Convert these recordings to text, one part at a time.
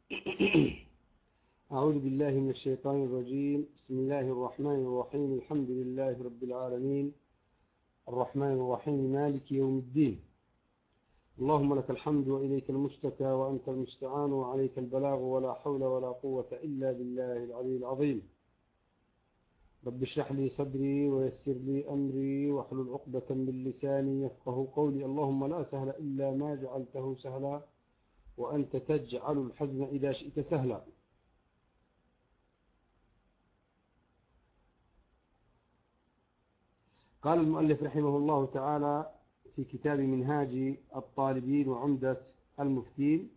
أعوذ بالله من الشيطان الرجيم. بسم الله الرحمن الرحيم. الحمد لله رب العالمين، الرحمن الرحيم، مالك يوم الدين. اللهم لك الحمد وإليك المشتكى وأنت المستعان وعليك البلاغ ولا حول ولا قوة إلا بالله العلي العظيم. رب اشرح لي صدري ويسر لي أمري واحلل عقدة من لساني يفقه قولي. اللهم لا سهل إلا ما جعلته سهلا وأنت تجعل الحزن إذا شئت سهلا. قال المؤلف رحمه الله تعالى في كتاب منهاج الطالبين وعمدة المفتين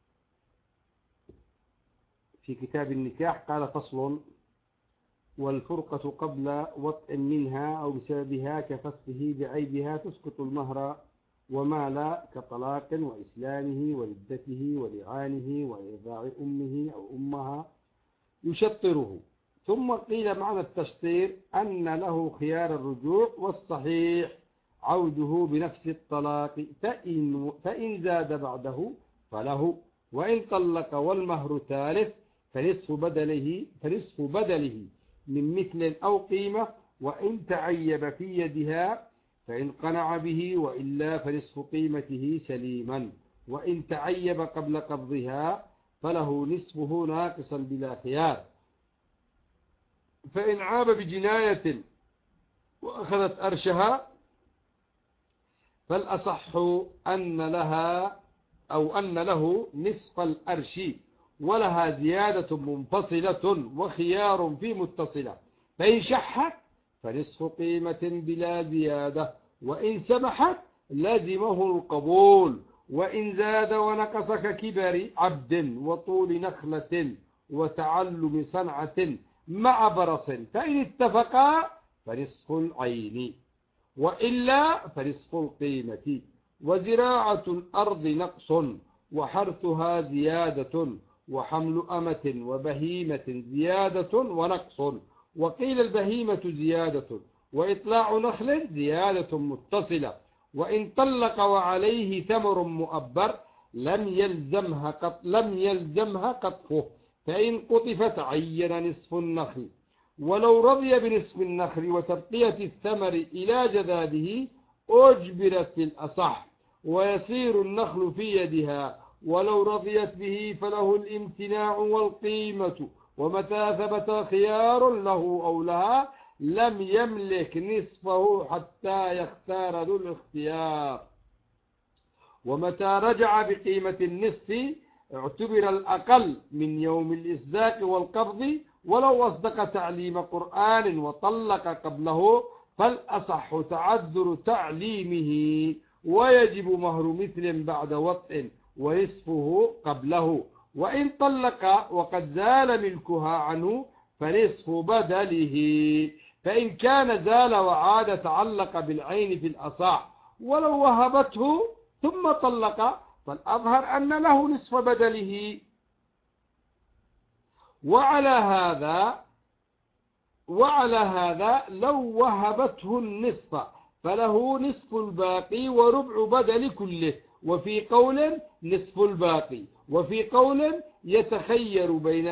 في كتاب النكاح، قال: فصل: والفرقة قبل وطء منها أو بسببها كفسخه بعيبها تسقط المهر وما لا، كطلاق وإسلامه وردته ولعانه وإرضاع أمه أو أمها يشطره. ثم قيل معنى التشطير أن له خيار الرجوع، والصحيح عوده بنفس الطلاق، فإن زاد بعده فله، وإن طلق والمهر ثالث فنصف بدله من مثل أو قيمة، وإن تعيب في يدها فإن قنع به، وإلا فنصف قيمته سليما، وإن تعيب قبل قبضها فله نصفه ناقصا بلا خيار. فإن عاب بجناية وأخذت أرشها فالأصح أن له نصف الأرش، ولها زيادة منفصلة وخيار في متصلة. فإن شحت فنصف قيمة بلا زيادة، وإن سمحت لازمه القبول، وإن زاد ونقص ككبر عبد وطول نخلة وتعلم صنعة مع برص، فإن اتفقا فنصف العين، وإلا فنصف القيمة. وزراعة الأرض نقص وحرثها زيادة، وحمل أمة وبهيمة زيادة ونقص، وقيل البهيمة زيادة، وإطلاع نخل زيادة متصلة. وإن طلق وعليه ثمر مؤبر لم يلزمها قطفه، فإن قطفت عين نصف النخل، ولو رضي بنصف النخل وتبقية الثمر إلى جذاذه أجبرت في الأصح، ويصير النخل في يدها، ولو رضيت به فله الامتناع والقيمة. ومتى ثبت خيار له أو لها لم يملك نصفه حتى يختار ذو الاختيار. ومتى رجع بقيمة النصف اعتبر الأقل من يوم الإصداق والقبض، ولو أصدق تعليم قرآن وطلق قبله فالأصح تعذر تعليمه، ويجب مهر مثل بعد وطء ونصفه قبله. وإن طلق وقد زال ملكها عنه فنصف بدله، فإن كان زال وعاد تعلق بالعين في الأصح. ولو وهبته ثم طلق فالأظهر أن له نصف بدله. وعلى هذا لو وهبته النصف فله نصف الباقي وربع بدل كله، وفي قول نصف الباقي، وفي قول يتخير بين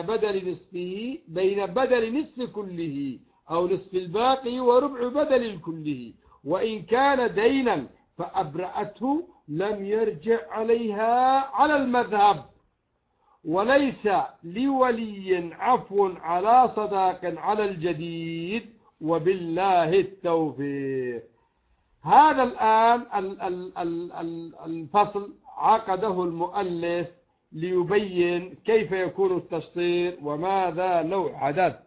بدل نصف كله أو نصف الباقي وربع بدل كله. وإن كان دينا فأبرأته لم يرجع عليها على المذهب، وليس لولي عفو على صداق على الجديد، وبالله التوفيق. هذا الآن الفصل عقده المؤلف ليبين كيف يكون التشطير وماذا لو حدث.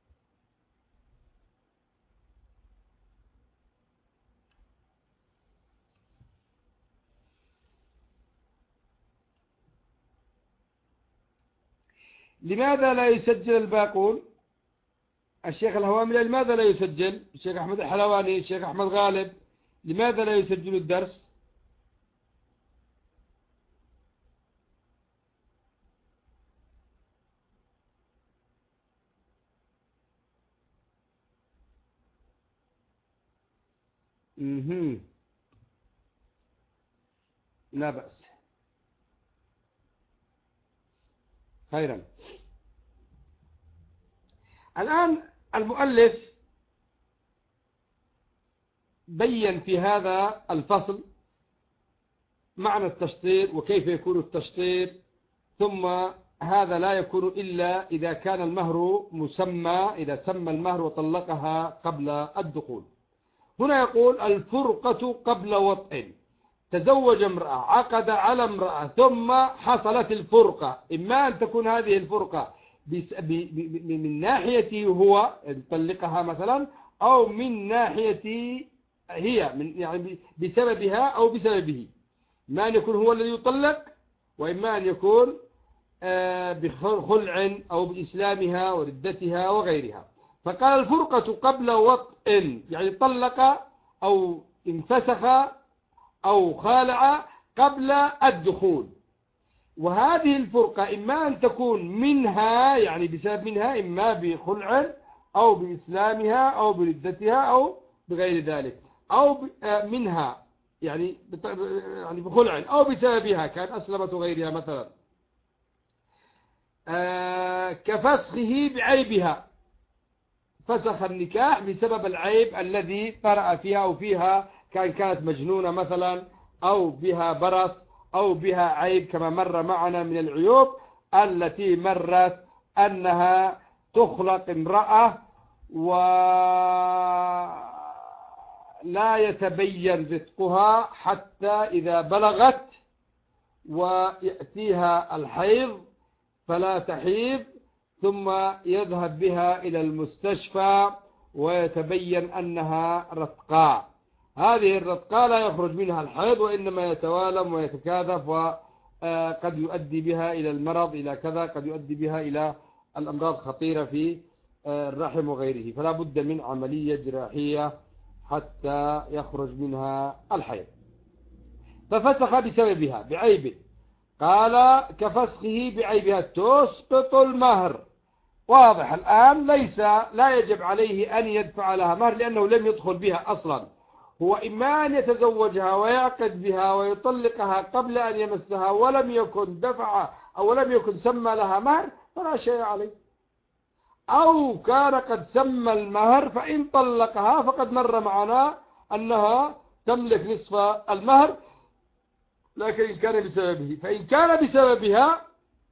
لماذا لا يسجل الباقون؟ الشيخ الهواملي لماذا لا يسجل؟ الشيخ أحمد الحلواني، الشيخ أحمد غالب، لماذا لا يسجل الدرس؟ لا بأس. خيرا. الآن المؤلف بين في هذا الفصل معنى التشطير وكيف يكون التشطير، ثم هذا لا يكون إلا إذا كان المهر مسمى، إذا سمى المهر وطلقها قبل الدخول. هنا يقول الفرقة قبل وطئ، تزوج امرأة، عقد على امرأة، ثم حصلت الفرقة، إما أن تكون هذه الفرقة من ناحيته هو يطلقها مثلا، أو من ناحيته هي، يعني بسببها أو بسببه، ما أن يكون هو الذي يطلق، وإما أن يكون بخلع أو بإسلامها وردتها وغيرها. فقال الفرقة قبل وطئ، يعني طلق أو انفسخ أو خالع قبل الدخول. وهذه الفرقة إما أن تكون منها، يعني بسبب منها، إما بخلع أو بإسلامها أو بردتها أو بغير ذلك، أو منها يعني بخلع أو بسببها، كان أسلمت غيرها مثلا، كفسخه بعيبها، فسخ النكاح بسبب العيب الذي طرأ فيها أو فيها، كانت مجنونة مثلا، أو بها برص، أو بها عيب كما مر معنا من العيوب التي مرت أنها تخلق امرأة ولا يتبين رزقها حتى إذا بلغت ويأتيها الحيض فلا تحيض، ثم يذهب بها إلى المستشفى ويتبين أنها رتقاء. هذه الرتقاء لا يخرج منها الحيض، وإنما يتوالم ويتكاثف، وقد يؤدي بها إلى المرض، إلى كذا، قد يؤدي بها إلى الأمراض خطيرة في الرحم وغيره، فلا بد من عملية جراحية حتى يخرج منها الحيض. ففسخ بسببها بعيب، قال كفسخه بعيبها، تسقط المهر. واضح الآن، لا يجب عليه أن يدفع لها مهر، لأنه لم يدخل بها أصلا. هو إما أن يتزوجها ويعقد بها ويطلقها قبل أن يمسها ولم يكن دفع أو لم يكن سمى لها مهر، فلا شيء عليه، أو كان قد سمى المهر، فإن طلقها فقد مر معنا أنها تملك نصف المهر، لكن إن كان بسببه. فإن كان بسببها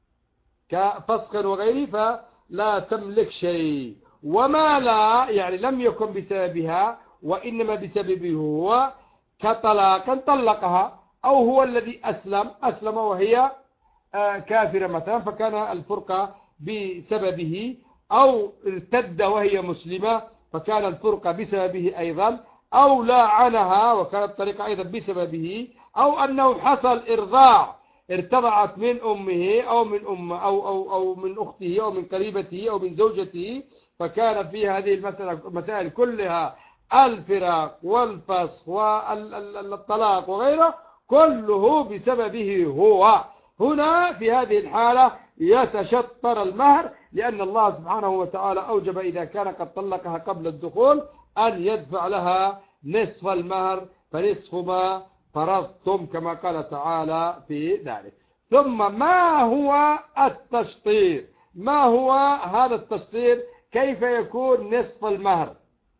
كفسخ وغيره فلا تملك شيء. وما لا، يعني لم يكن بسببها وإنما بسببه هو، كطلاق طلقها، أو هو الذي أسلم وهي كافرة مثلا، فكان الفرقة بسببه، أو ارتد وهي مسلمة فكان الفرقة بسببه أيضا، أو لاعنها وكانت الطريقة أيضا بسببه، أو أنه حصل إرضاع، ارتضعت من أمه أو من أو من أخته أو من قريبته أو من زوجته، فكان في هذه المسائل كلها الفراق والفسخ والطلاق وغيره كله بسببه هو. هنا في هذه الحالة يتشطر المهر، لأن الله سبحانه وتعالى أوجب إذا كان قد طلقها قبل الدخول أن يدفع لها نصف المهر، فنصف ما فرضتم كما قال تعالى في ذلك. ثم ما هو التشطير؟ ما هو هذا التشطير؟ كيف يكون نصف المهر؟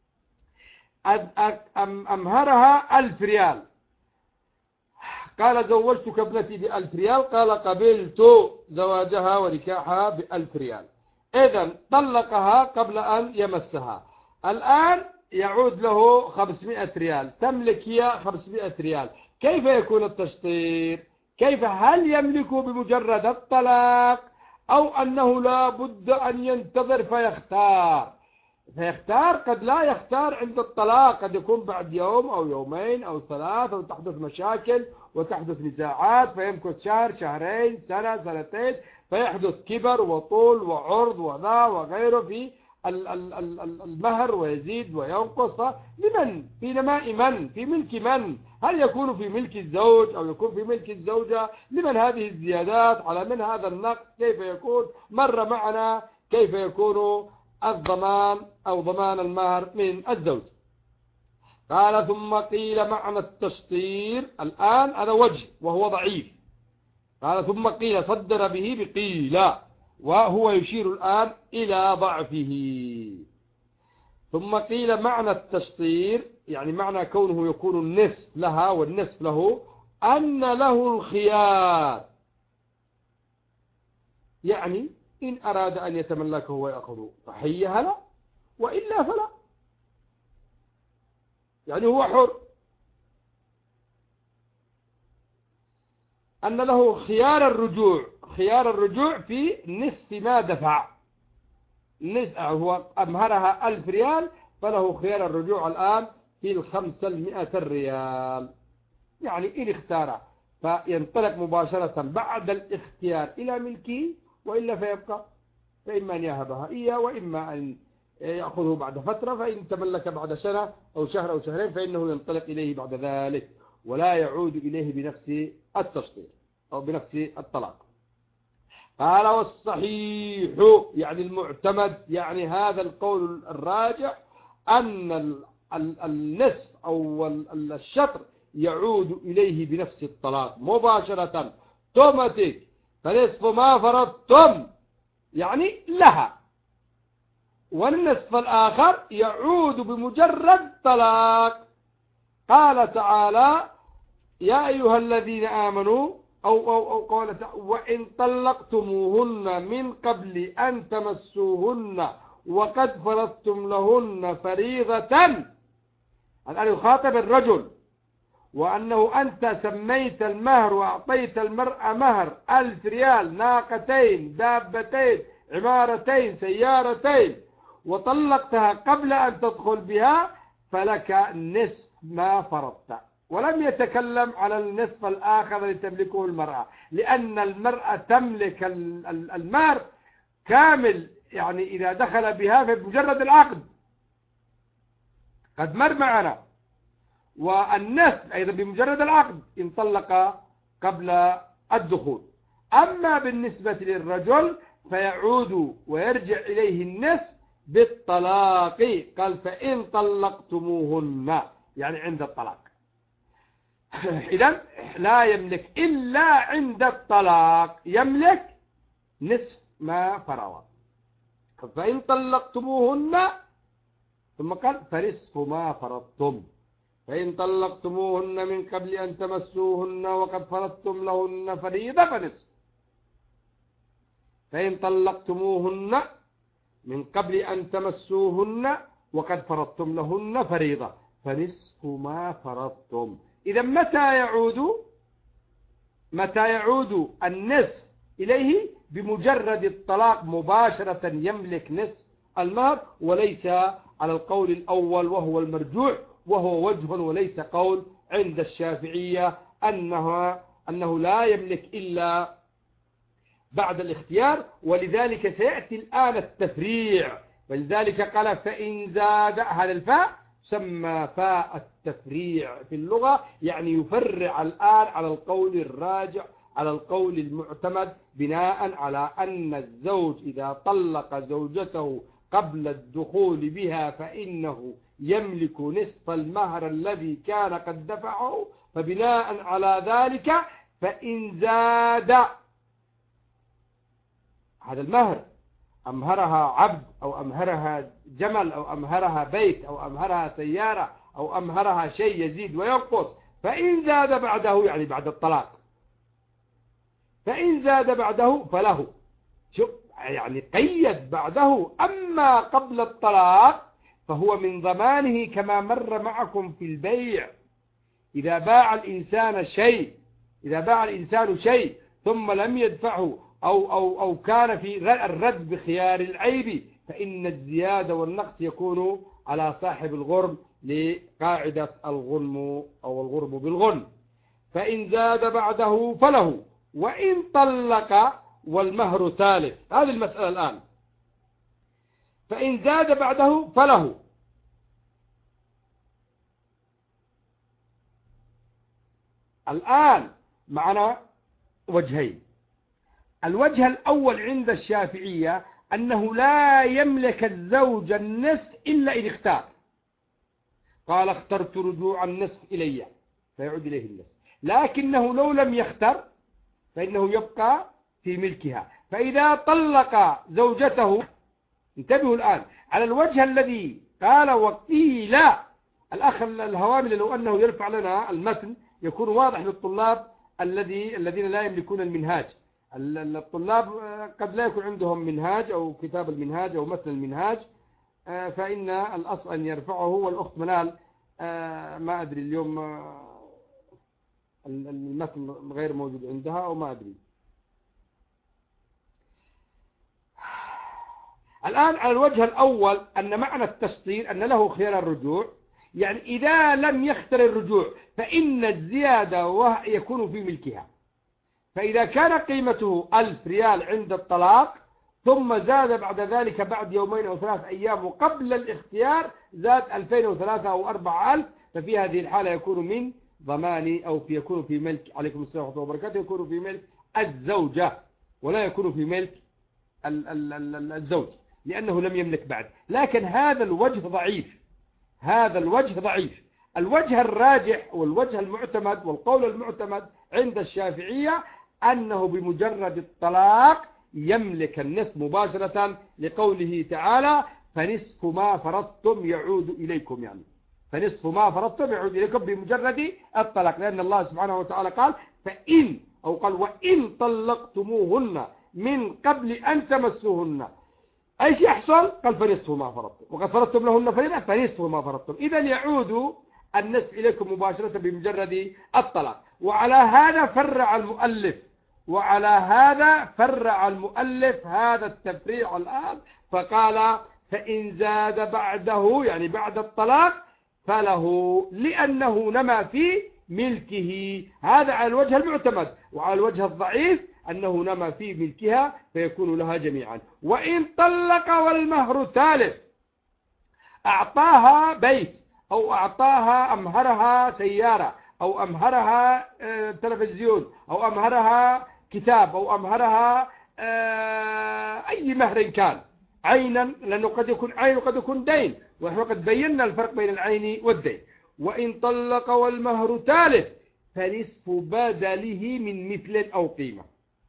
أمهرها 1000 ريال، قال زوجتك ابنتي ب1000 ريال، قال قبلت زواجها ونكاحها ب1000 ريال، إذن طلقها قبل أن يمسها. الآن يعود له 500 ريال، تملك هي 500 ريال. كيف يكون التشطير؟ هل يملك بمجرد الطلاق، أو أنه لا بد أن ينتظر فيختار؟ قد لا يختار عند الطلاق، قد يكون بعد يوم أو يومين أو 3، أو تحدث مشاكل وتحدث نزاعات فيمكث شهر، شهرين، سنة، سنتين، فيحدث كبر وطول وعرض وذا وغيره في المهر، ويزيد وينقص. فلمن؟ في نماء من؟ في ملك من؟ هل يكون في ملك الزوج أو يكون في ملك الزوجة؟ لمن هذه الزيادات؟ على من هذا النقص؟ كيف يكون؟ مر معنا كيف يكون الضمان أو ضمان المهر من الزوج. قال ثم قيل معنى التشطير، الآن هذا وجه وهو ضعيف. قال ثم قيل، صدر به بقيل، وهو يشير الآن إلى ضعفه. ثم قيل معنى التشطير يعني معنى كونه يكون النصف لها والنصف له أن له الخيار، يعني إن أراد أن يتملكه ويأخذه فحيها له وإلا فلا، يعني هو حر. أن له خيار الرجوع، خيار الرجوع في نصف ما دفع، هو أمهرها 1000 ريال فله خيار الرجوع الآن في 500 ريال. يعني إن اختار فينطلق مباشرة بعد الاختيار إلى ملكه، وإلا فيبقى، فإما أن يهبها إياه وإما أن يأخذه بعد فترة، فإن تملك بعد سنة أو شهر أو شهرين فإنه ينطلق إليه بعد ذلك ولا يعود إليه بنفس التشطير أو بنفس الطلاق. قال والصحيح يعني المعتمد، يعني هذا القول الراجح أن النصف أو الشطر يعود إليه بنفس الطلاق مباشرة توماتيك، فنصف ما فرضتم يعني لها، والنصف الآخر يعود بمجرد طلاق. قال تعالى يا أيها الذين آمنوا أو قال تعالى وإن طلقتموهن من قبل أن تمسوهن وقد فرضتم لهن فريضة. الآن يخاطب الرجل، وأنه أنت سميت المهر وأعطيت المرأة مهر 1000 ريال، ناقتين، دابتين، عمارتين، سيارتين، وطلقتها قبل أن تدخل بها فلك نصف ما فرضت. ولم يتكلم على النصف الآخر الذي تملكه المرأة، لأن المرأة تملك المهر كامل، يعني إذا دخل بها فبمجرد العقد قد مر معنا، والنصف أيضا بمجرد العقد إن طلق قبل الدخول. أما بالنسبة للرجل فيعود ويرجع إليه النصف بالطلاق. قال فإن طلقتموهن يعني عند الطلاق، إذن لا يملك إلا عند الطلاق، يملك نصف ما فرض. فإن طلقتموهن ثم قال فنصف ما فرضتم، فإن طلقتموهن من قبل أن تمسوهن وقد فرضتم لهن فريضة فنصف. فإن طلقتموهن من قبل أن تمسوهن وقد فرضتم لهن فريضة فنصف ما فرضتم. إذا متى يعود النصف إليه؟ بمجرد الطلاق مباشرة يملك نصف المهر، وليس على القول الأول وهو المرجوح، وهو وجه وليس قول عند الشافعية أنه لا يملك إلا بعد الاختيار. ولذلك سيأتي الآن التفريع، ولذلك قال فإن زاد، هذا الفاء سمى فاء التفريع في اللغة، يعني يفرع الآن على القول الراجع، على القول المعتمد، بناء على أن الزوج إذا طلق زوجته قبل الدخول بها فإنه يملك نصف المهر الذي كان قد دفعه. فبناء على ذلك فإن زاد هذا المهر، أمهرها عبد أو أمهرها جمل أو أمهرها بيت أو أمهرها سيارة أو أمهرها شيء يزيد وينقص، فإن زاد بعده يعني بعد الطلاق، فإن زاد بعده فله، شوف يعني قيد بعده. أما قبل الطلاق فهو من ضمانه كما مر معكم في البيع. إذا باع الإنسان شيء ثم لم يدفعه أو كان في الرد بخيار العيب، فإن الزيادة والنقص يكون على صاحب الغرم لقاعدة الغنم أو الغرم بالغنم. فإن زاد بعده فله، وإن طلق والمهر ثالث. هذه المسألة الآن، فإن زاد بعده فله. الآن معنا وجهين. الوجه الأول عند الشافعية أنه لا يملك الزوج النصف إلا إن اختار. قال اخترت رجوع النصف إلي فيعود إليه النصف، لكنه لو لم يختر فإنه يبقى في ملكها. فإذا طلق زوجته، انتبهوا الآن على الوجه الذي قال وقيل، الأخ الهوامل لو أنه يرفع لنا المتن يكون واضح للطلاب الذين لا يملكون المنهاج. الطلاب قد لا يكون عندهم منهاج أو كتاب المنهاج أو متن المنهاج، فإن الأصل أن يرفعه. والأخت منال ما أدري اليوم المتن غير موجود عندها أو ما أدري. الآن على الوجه الأول أن معنى التسطير أن له خيار الرجوع، يعني إذا لم يختر الرجوع فإن الزيادة يكون في ملكها. فإذا كان قيمته 1000 ريال عند الطلاق ثم زاد بعد ذلك بعد يومين أو 3 أيام وقبل الاختيار زاد 2003 أو 4000، ففي هذه الحالة يكون من ضمان أو يكون في ملك، عليكم السلام ورحمة الله وبركاته، يكون في ملك الزوجة ولا يكون في ملك الزوج لأنه لم يملك بعد. لكن هذا الوجه ضعيف، هذا الوجه ضعيف. الوجه الراجح والوجه المعتمد والقول المعتمد عند الشافعية أنه بمجرد الطلاق يملك النصف مباشرة، لقوله تعالى فنصف ما فرضتم يعود إليكم، يعني فنصف ما فرضتم يعود إليكم بمجرد الطلاق، لأن الله سبحانه وتعالى قال فإن أو قال وإن طلقتموهن من قبل أن تمسوهن أيش يحصل؟ قال فنصف ما فرضتم، وقد فرضتم لهن فريضة فنصف ما فرضتم، إذا يعود النصف إليكم مباشرة بمجرد الطلاق. وعلى هذا فرع المؤلف هذا التفريع الآن، فقال فإن زاد بعده يعني بعد الطلاق فله، لأنه نما في ملكه. هذا على الوجه المعتمد. وعلى الوجه الضعيف أنه نما في ملكها فيكون لها جميعا. وإن طلق والمهر تالف، أعطاها بيت أو أعطاها أمهرها سيارة أو أمهرها تلفزيون أو أمهرها كتاب أو أمهرها أي مهر كان عينا، لأنه قد يكون عين وقد يكون دين، ونحن قد بينا الفرق بين العين والدين. وإن طلق والمهر تالف فنصف بدله من مثل أو قيمة.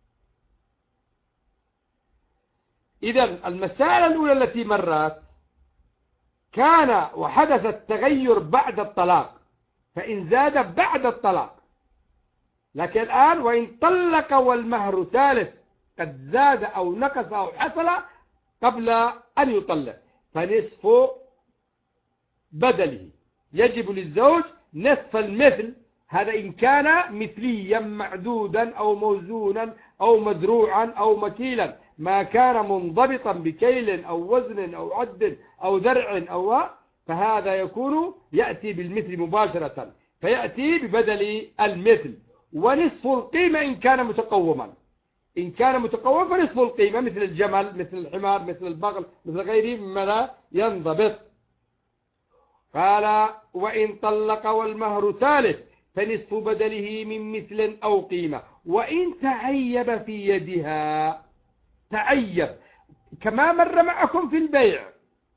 إذن المسألة الأولى التي مرت كان وحدث التغير بعد الطلاق، فإن زاد بعد الطلاق. لكن الآن وإن طلق والمهر ثالث، قد زاد أو نقص أو حصل قبل أن يطلق، فنصف بدله يجب للزوج نصف المثل. هذا إن كان مثليا معدودا أو موزونا أو مذروعا أو مكيلا، ما كان منضبطا بكيل أو وزن أو عد أو ذرع فهذا يكون يأتي بالمثل مباشرة، فيأتي ببدل المثل. ونصف القيمة إن كان متقوما، إن كان متقوما فنصف القيمة، مثل الجمل مثل الحمار مثل البغل مثل غيره مما لا ينضبط. قال وإن طلق والمهر ثالث فنصف بدله من مثل أو قيمة. وإن تعيب في يدها، تعيب كما مر معكم في البيع،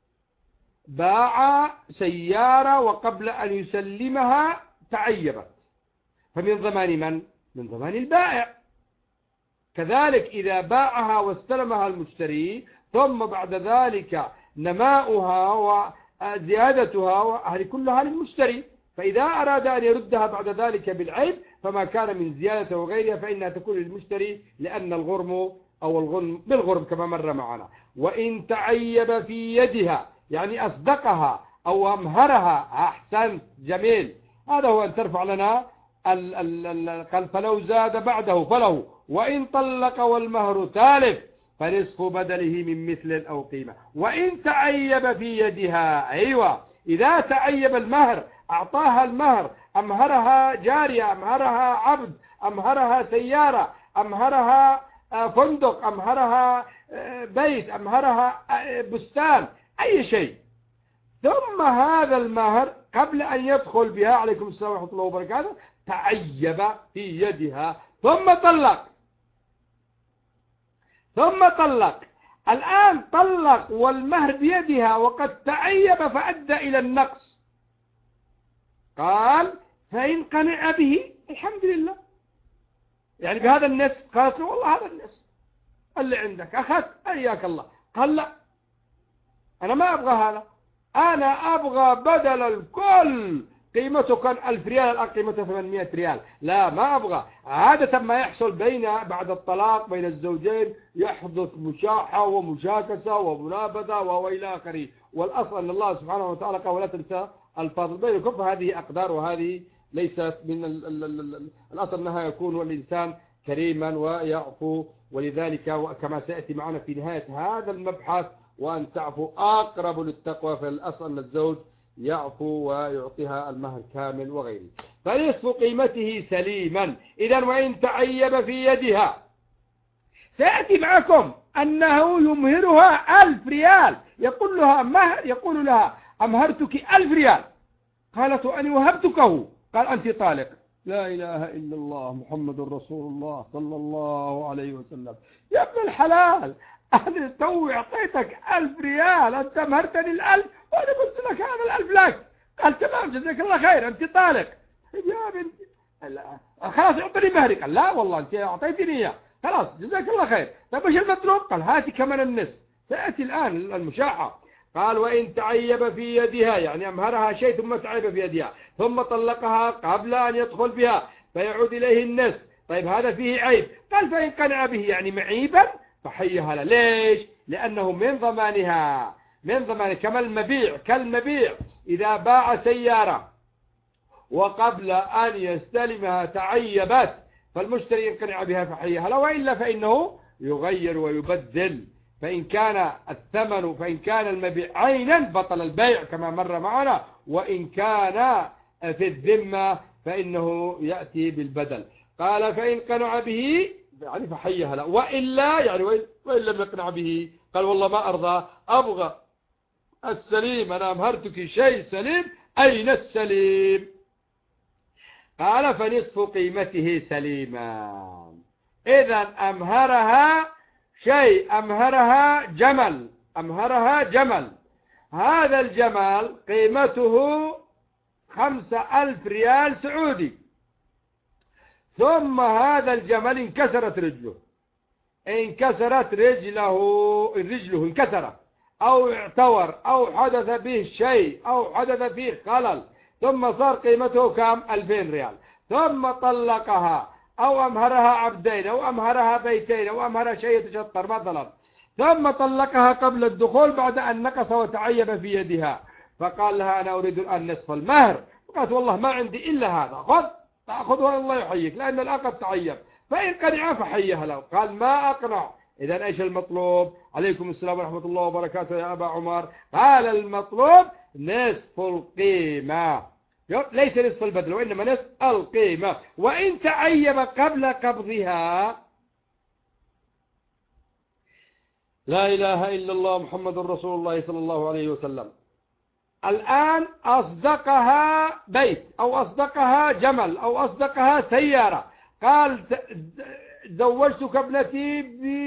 باع سيارة وقبل أن يسلمها تعيبت، فمن ضمان من؟ من ضمان البائع. كذلك إذا باعها واستلمها المشتري ثم بعد ذلك نماؤها وزيادتها هذه كلها للمشتري، فإذا أراد أن يردها بعد ذلك بالعيب فما كان من زيادة وغيرها فإنها تكون للمشتري، لأن الغرم أو الغنم بالغرم كما مر معنا. وإن تعيب في يدها يعني أصدقها أو أمهرها، أحسنت جميل، هذا هو أن ترفع لنا قال فلو زاد بعده فله. وإن طلق والمهر ثالث فنصف بدله من مثل أو قيمة. وإن تعيب في يدها، أيوة إذا تعيب المهر، أعطاها المهر، أمهرها جارية، أمهرها عبد، أمهرها سيارة، أمهرها فندق، أمهرها بيت، أمهرها بستان، أي شيء، ثم هذا المهر قبل أن يدخل بها عليكم السلام ورحمة الله وبركاته تعيب في يدها ثم طلق، الآن طلق والمهر بيدها وقد تعيب فأدى إلى النقص. قال فإن قنع به الحمد لله، يعني بهذا النصف، قالت له والله هذا النصف، اللي عندك أخذت حياك الله. قال لا، أنا ما أبغى هذا، أنا أبغى بدل الكل قيمته كان 1000 ريال الآن قيمته 800 ريال. لا، ما أبغى. عادة ما يحصل بعد الطلاق بين الزوجين يحدث مشاحة ومشاكسة ومنابذة وإلى آخره، والأصل أن الله سبحانه وتعالى قال ولا تنسى الفاضل بينكم، فهذه أقدار وهذه ليست من الأصل أنها يكون الإنسان كريما ويعفو. ولذلك كما سيأتي معنا في نهاية هذا المبحث وأن تعفو أقرب للتقوى، فالأصل أن الزوج يعفو ويعطيها المهر كامل وغيره. فنصف قيمته سليما. إذا وإن تعيب في يدها، سيأتي معكم أنه يمهرها 1000 ريال، يقول لها مهر، يقول لها أمهرتك 1000 ريال. قالت وأني وهبتكه. قال أنت طالق. لا إله إلا الله محمد رسول الله صلى الله عليه وسلم. يا ابن الحلال، أنا تو أعطيتك 1000 ريال، أنت مهرتني 1000 وأنا قلت لك هذا 1000 لك. قال تمام جزاك الله خير، أنت طالق. يا بنتي خلاص اعطني مهري. قال لا والله أنت أعطيتني إياه، خلاص جزاك الله خير. طيب ايش المطلوب؟ قال هاتي كمان النصف. سيأتي الآن المشاحة. قال وإن تعيب في يدها، يعني أمهرها شيء ثم تعيب في يدها ثم طلقها قبل أن يدخل بها فيعود إليه النصف. طيب هذا فيه عيب. قال فإن قنع به يعني معيبا فحيها له. ليش؟ لأنه من ضمانها، من ضمان كما المبيع، كالمبيع إذا باع سيارة وقبل أن يستلمها تعيبت فالمشتري يقنع بها فحيها له، وإلا فإنه يغير ويبدل. فإن كان الثمن، فإن كان المبيع عينا بطل البيع كما مر معنا، وإن كان في الذمة فإنه يأتي بالبدل. قال فإن قنع به يعني فحيها له، وإلا يعني وإن لم يقنع به قال والله ما أرضى، أبغى السليم، أنا أمهرتك شيء سليم، أين السليم؟ قال فنصف قيمته سليما. إذا أمهرها شيء، أمهرها جمل، أمهرها جمل، هذا الجمل قيمته 5000 ريال سعودي، ثم هذا الجمل انكسرت رجله، انكسرت رجله انكسرت أو اعتور أو حدث به شيء أو حدث فيه خلل، ثم صار قيمته كام؟ 2000 ريال، ثم طلقها أو أمهرها عبدين أو أمهرها بيتين أو أمهرها شيء يتشطر مثلا، ثم طلقها قبل الدخول بعد أن نقص وتعيب في يدها، فقال لها أنا أريد الآن نصف المهر. قالت والله ما عندي إلا هذا، خذ تأخذه الله يحييك لأن الأقد تعيب. فإن قنع فحيها له. قال ما أقنع. إذا إيش المطلوب؟ عليكم السلام ورحمة الله وبركاته يا أبا عمر. قال المطلوب نصف القيمة، ليس نصف البدل وإنما نصف القيمة. وإن تعيب قبل قبضها، لا إله إلا الله محمد رسول الله صلى الله عليه وسلم، الآن أصدقها بيت أو أصدقها جمل أو أصدقها سيارة، قال زوجتك ابنتي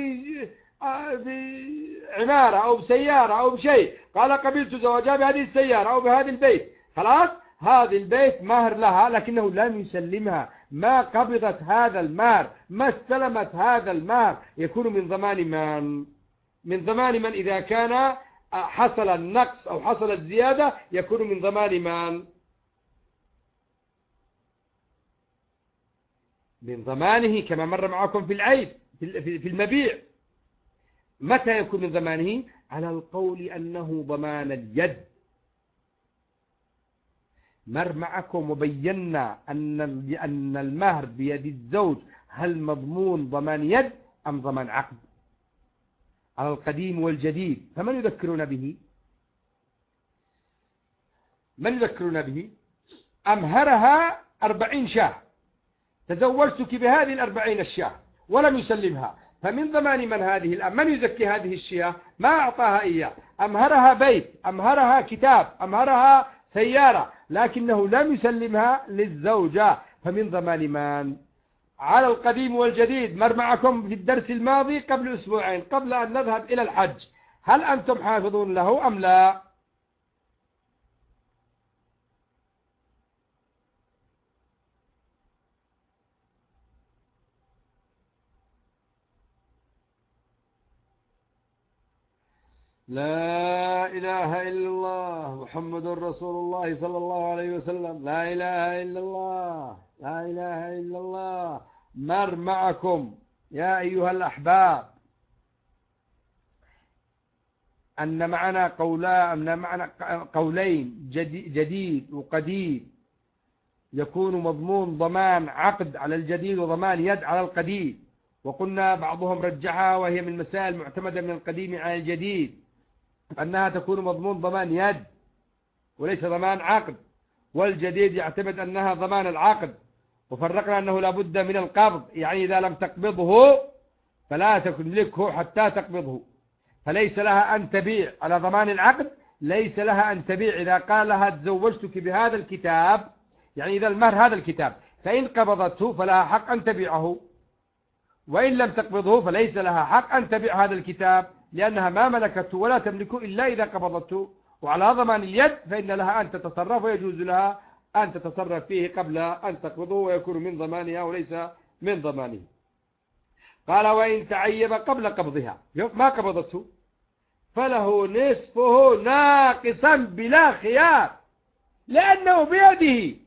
بعمارة أو بسيارة أو بشيء، قال قبلت زواجها بهذه السيارة أو بهذا البيت، خلاص هذا البيت مهر لها لكنه لم يسلمها، ما قبضت هذا المهر، ما استلمت هذا المهر، يكون من ضمان من؟ من ضمان من إذا كان حصل النقص أو حصل الزيادة يكون من ضمان من؟ من ضمانه كما مر معكم في العيب في المبيع. متى يكون من ضمانه؟ على القول أنه ضمان اليد. مر معكم وبينا أن المهر بيد الزوج هل مضمون ضمان يد أم ضمان عقد؟ على القديم والجديد. فمن يذكرون به؟ من يذكرون به؟ أمهرها 40 شاه، تزوجتك بهذه 40 الشاه ولم يسلمها، فمن ضمان من هذه الآن؟ من يزكي هذه الشياه؟ ما أعطاها إياه. أمهرها بيت، أمهرها كتاب، أمهرها سيارة، لكنه لم يسلمها للزوجة، فمن ضمان من؟ على القديم والجديد. مر معكم في الدرس الماضي قبل أسبوعين قبل أن نذهب إلى الحج، هل أنتم حافظون له أم لا؟ لا إله إلا الله محمد رسول الله صلى الله عليه وسلم، لا إله إلا الله، لا إله إلا الله. مر معكم يا أيها الأحباب أن معنا قولين جديد وقديم، يكون مضمون ضمان عقد على الجديد وضمان يد على القديم، وقلنا بعضهم رجحها وهي من المسائل المعتمدة من القديم على الجديد أنها تكون مضمون ضمان يد وليس ضمان عقد، والجديد يعتمد أنها ضمان العقد. وفرقنا أنه لابد من القبض، يعني إذا لم تقبضه فلا تملكه حتى تقبضه، فليس لها أن تبيع على ضمان العقد، ليس لها أن تبيع إذا قال لها تزوجتك بهذا الكتاب، يعني إذا المهر هذا الكتاب، فإن قبضته فلها حق أن تبيعه، وإن لم تقبضه فليس لها حق أن تبيع هذا الكتاب، لأنها ما ملكته ولا تملكه إلا إذا قبضته. وعلى ضمان اليد فإن لها أن تتصرف، ويجوز لها أن تتصرف فيه قبل أن تقبضه، ويكون من ضمانها وليس من ضمانه. قال وإن تعيب قبل قبضها ما قبضته فله نصفه ناقصا بلا خيار، لأنه بيده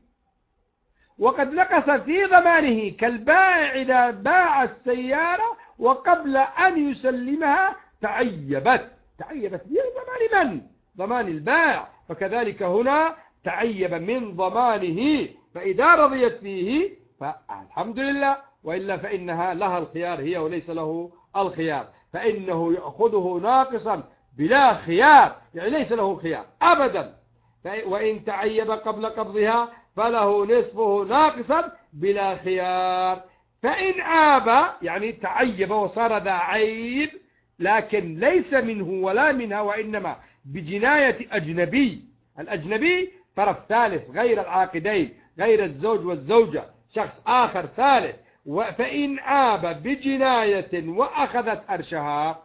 وقد نقص في ضمانه، كالبائع إذا باع السيارة وقبل أن يسلمها تعيبت بضمان من؟ ضمان البائع، فكذلك هنا تعيب من ضمانه، فإذا رضيت فيه فالحمد لله، وإلا فإنها لها الخيار هي وليس له الخيار، فإنه يأخذه ناقصا بلا خيار، يعني ليس له خيار أبدا. وإن تعيب قبل قبضها فله نصفه ناقصا بلا خيار. فإن عاب يعني تعيب وصار ذا عيب، لكن ليس منه ولا منها، وإنما بجناية أجنبي، الأجنبي طرف ثالث غير العاقدين، غير الزوج والزوجة، شخص آخر ثالث. فإن عاب بجناية وأخذت أرشها،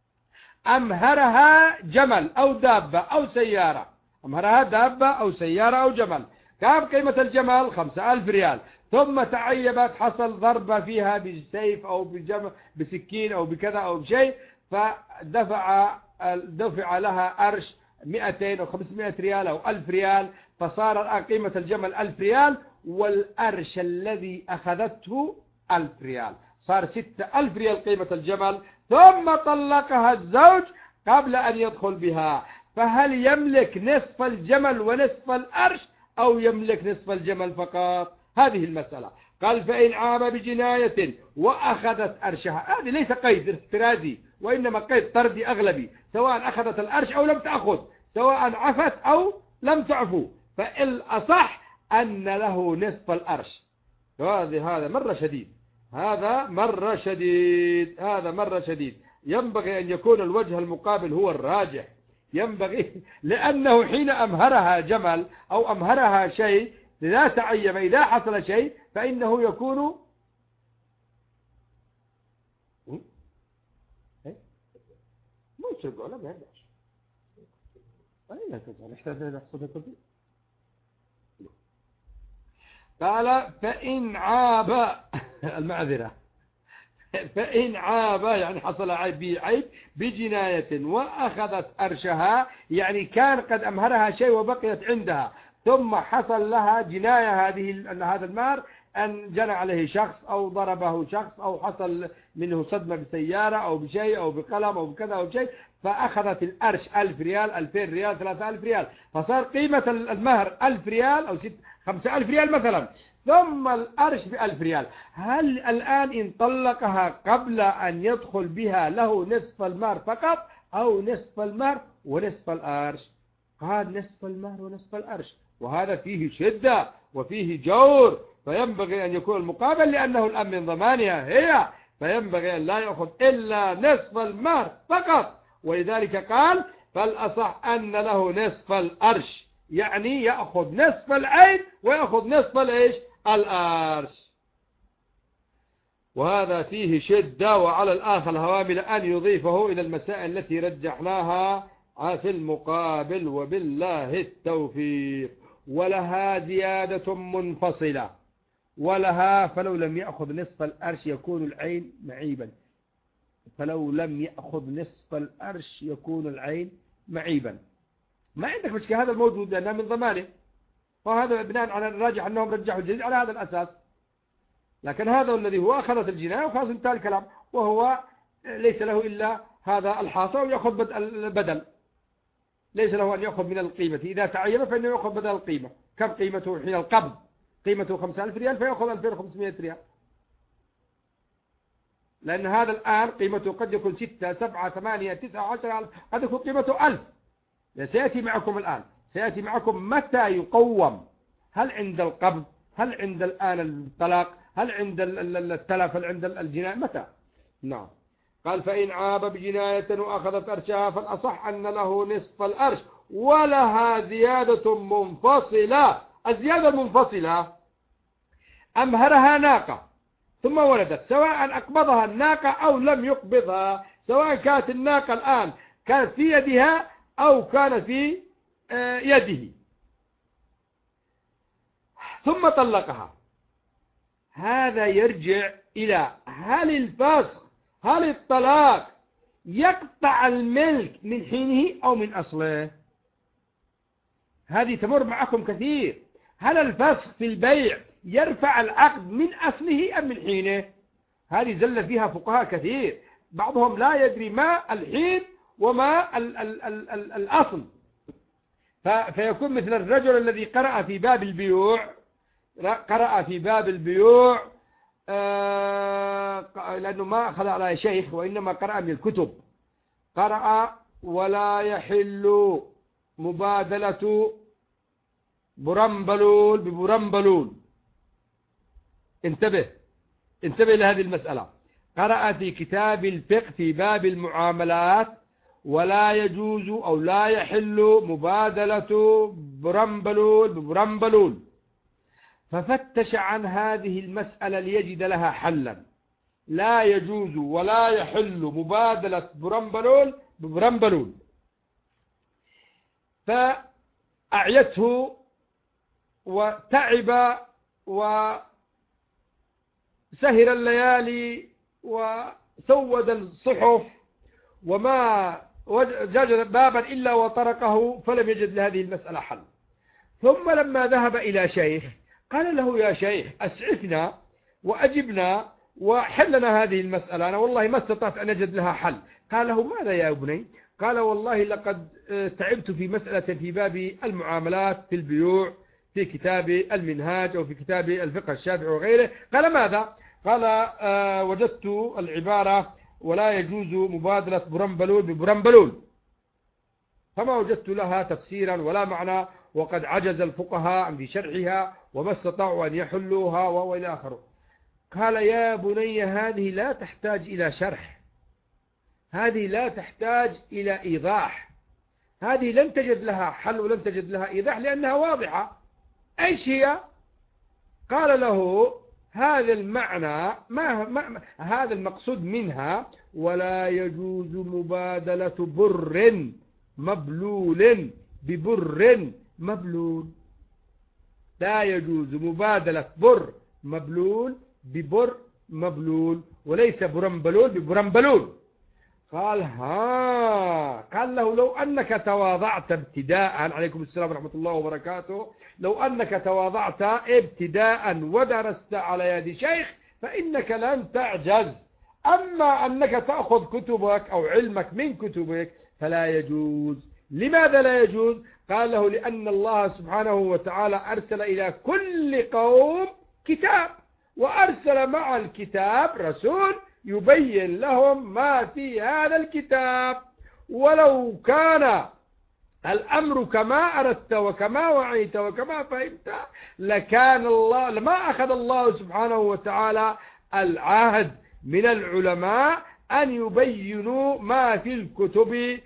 أمهرها جمل أو دابة أو سيارة، أمهرها دابة أو سيارة أو جمل، كم قيمة الجمل؟ 5000 ريال، ثم تعيبت، حصل ضربة فيها بسيف أو بسكين أو بكذا أو بشيء، فدفع لها أرش 200 أو 500 ريال أو 1000 ريال، فصار قيمة الجمل 1000 ريال، والأرش الذي أخذته 1000 ريال، صار 6000 ريال قيمة الجمل. ثم طلقها الزوج قبل أن يدخل بها، فهل يملك نصف الجمل ونصف الأرش أو يملك نصف الجمل فقط؟ هذه المسألة. قال فإن عاب بجناية وأخذت أرشها، هذه ليس قيد افتراضي وإنما قيد طردي أغلبي، سواء أخذت الأرش أو لم تأخذ، سواء عفت أو لم تعفو، فالأصح أن له نصف الأرش. هذا مرة شديد، هذا مرة شديد. ينبغي أن يكون الوجه المقابل هو الراجح، ينبغي، لأنه حين أمهرها جمل أو أمهرها شيء لا تعيب، إذا حصل شيء فإنه يكون قال فإن عاب المعذرة، فإن عاب يعني حصل عيب بجناية وأخذت أرشها، يعني كان قد أمهرها شيء وبقيت عندها، ثم حصل لها جناية أن هذا المال أن جنى عليه شخص أو ضربه شخص أو حصل منه صدمة بسيارة أو بشيء أو بقلم أو بكذا أو بشيء، فأخذت الأرش 1000 ريال 2000 ريال 3000 ريال، فصار قيمة المهر 1000 ريال أو 5000 ريال مثلا، ثم الأرش ب1000 ريال. هل الآن إن طلقها قبل أن يدخل بها له نصف المهر فقط أو نصف المهر ونصف الأرش؟ قال نصف المهر ونصف الأرش، وهذا فيه شدة وفيه جور، فينبغي أن يكون المقابل، لأنه الآن من ضمانها هي، فينبغي أن لا يأخذ إلا نصف المهر فقط. ولذلك قال فالأصح أن له نصف الأرش، يعني يأخذ نصف العين ويأخذ نصف الأرش، وهذا فيه شدة. وعلى الآخر الهوامل أن يضيفه إلى المسائل التي رجحناها في المقابل، وبالله التوفيق. ولها زيادة فلو لم يأخذ نصف الأرش يكون العين معيبا. ما عندك مشكلة، هذا الموجود لأنها من ضمانه، وهذا بناء على الراجح أنهم رجحوا الجلد على هذا الأساس. لكن هذا الذي هو أخذت الجناية وخلاص انتهى الكلام، وهو ليس له إلا هذا الحاصل ويأخذ البدل، ليس له أن يأخذ من القيمة. إذا تعين فإنه يأخذ بدل القيمة. كم قيمته حين القبض؟ قيمته 5000 ريال فيأخذ 2500 ريال، لأن هذا الآن قيمته قد يكون 6 7 8 9 10 قد يكون قيمته 1000. سيأتي معكم الآن، سيأتي معكم متى يقوم، هل عند القبض، هل عند الآن الطلاق، هل عند التلف، هل عند الجناية، متى؟ نعم. قال فإن عاب بجناية وأخذت أرشها فالأصح أن له نصف الأرش ولها زيادة منفصلة. الزيادة المنفصلة أمهرها ناقة ثم ولدت، سواء أقبضها الناقة أو لم يقبضها، سواء كانت الناقة الآن كانت في يدها أو كانت في يده، ثم طلقها. هذا يرجع إلى هل الفسخ، هل الطلاق يقطع الملك من حينه أو من أصله؟ هذه تمر معكم كثير. هل الفسخ في البيع يرفع العقد من أصله أم من حينه؟ هذه زل فيها فقهاء كثير، بعضهم لا يدري ما الحين وما الأصل. فيكون مثل الرجل الذي قرأ في باب البيوع، قرأ في باب البيوع لأنه ما أخذ على شيخ وإنما قرأ من الكتب، قرأ ولا يحل مبادلة برمبلول ببرمبلول. انتبه لهذه المسألة. قرأ في كتاب الفقه في باب المعاملات ولا يجوز أو لا يحل مبادلة برمبلول ببرمبلول، ففتش عن هذه المسألة ليجد لها حلا. لا يجوز ولا يحل مبادلة برمبلول ببرمبلول، فأعيته وتعب وسهر الليالي وسود الصحف وما وجد بابا إلا وطرقه فلم يجد لهذه المسألة حل. ثم لما ذهب إلى شيخ قال له يا شيخ أسعفنا وأجبنا وحلنا هذه المسألة، أنا والله ما استطعت أن أجد لها حل. قال له ماذا يا ابني؟ قال والله لقد تعبت في مسألة في باب المعاملات في البيوع في كتاب المنهاج أو في كتاب الفقه الشافعي وغيره. قال ماذا؟ قال وجدت العبارة ولا يجوز مبادلة برمبلول ببرمبلول، فما وجدت لها تفسيرا ولا معنى، وقد عجز الفقهاء عن شرحها وما استطاعوا أن يحلوها وإلى آخره. قال يا بني هذه لا تحتاج إلى شرح، هذه لا تحتاج إلى إيضاح، هذه لن تجد لها حل ولن تجد لها إيضاح لأنها واضحة. أيش هي؟ قال له هذا المعنى هذا المقصود منها ولا يجوز مبادلة بر مبلول ببر مبلول، لا يجوز مبادلة بر مبلول ببر مبلول وليس برمبلول ببرمبلول. قال قال له لو أنك تواضعت ابتداء، عليكم السلام ورحمة الله وبركاته، لو أنك تواضعت ابتداء ودرست على يد شيخ فإنك لن تعجز، أما أنك تأخذ كتبك أو علمك من كتبك فلا يجوز. لماذا لا يجوز؟ قال له لأن الله سبحانه وتعالى أرسل إلى كل قوم كتاب، وأرسل مع الكتاب رسول يبين لهم ما في هذا الكتاب، ولو كان الأمر كما أردت وكما وعيت وكما فهمت لكان الله لما أخذ الله سبحانه وتعالى العهد من العلماء أن يبينوا ما في الكتب.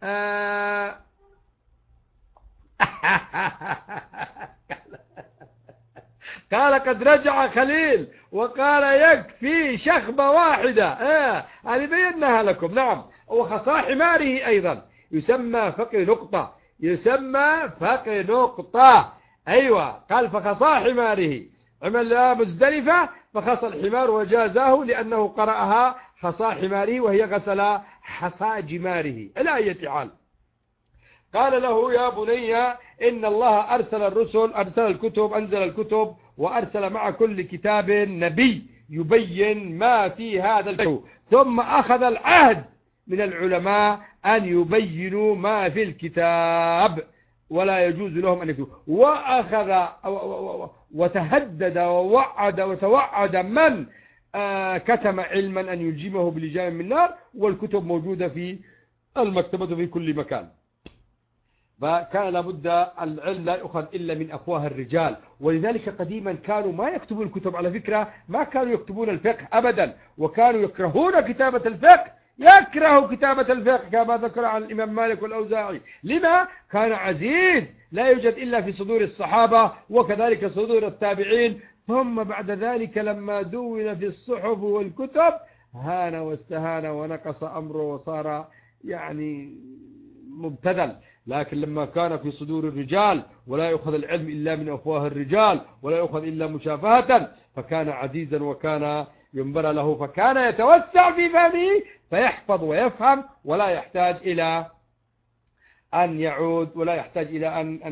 قال قد رجع خليل وقال يكفي شخبة واحدة. هذه بيناها لكم. نعم. وخصا حماره أيضا يسمى فقه نقطة، يسمى فقه نقطة. أيوة. قال فخصا حماره، عمل مزدلفة فخص الحمار وجازاه لأنه قرأها خصا حماره وهي غسل حصى جماره. على أي حال قال له يا بني إن الله أرسل الكتب، أنزل الكتب وأرسل مع كل كتاب نبي يبين ما في هذا الكتاب، ثم أخذ العهد من العلماء أن يبينوا ما في الكتاب ولا يجوز لهم أن يكتبوا. وأخذ وتهدد وتوعد من كتم علما أن يلجمه بلجام من نار، والكتب موجودة في المكتبة في كل مكان. فكان لابد العلم لا يؤخذ إلا من أفواه الرجال، ولذلك قديما كانوا ما يكتبون الكتب. على فكرة ما كانوا يكتبون الفقه أبدا، وكانوا يكرهون كتابة الفقه، يكره كتابة الفقه كما ذكر عن الإمام مالك والأوزاعي. لما؟ كان عزيز لا يوجد إلا في صدور الصحابة وكذلك صدور التابعين، ثم بعد ذلك لما دون في الصحف والكتب هان واستهان ونقص أمره وصار يعني مبتذل. لكن لما كان في صدور الرجال ولا يأخذ العلم إلا من أفواه الرجال ولا يأخذ إلا مشافهة، فكان عزيزا وكان ينبر له، فكان يتوسع في فهمه فيحفظ ويفهم ولا يحتاج إلى أن يعود، ولا يحتاج إلى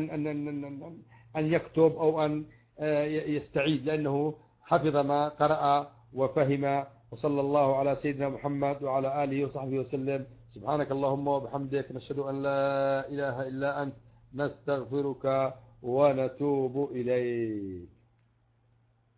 أن يكتب أو أن يستعيد، لأنه حفظ ما قرأ وفهم. وصلى الله على سيدنا محمد وعلى آله وصحبه وسلم. سبحانك اللهم وبحمدك، نشهد أن لا إله إلا أنت، نستغفرك ونتوب إليك.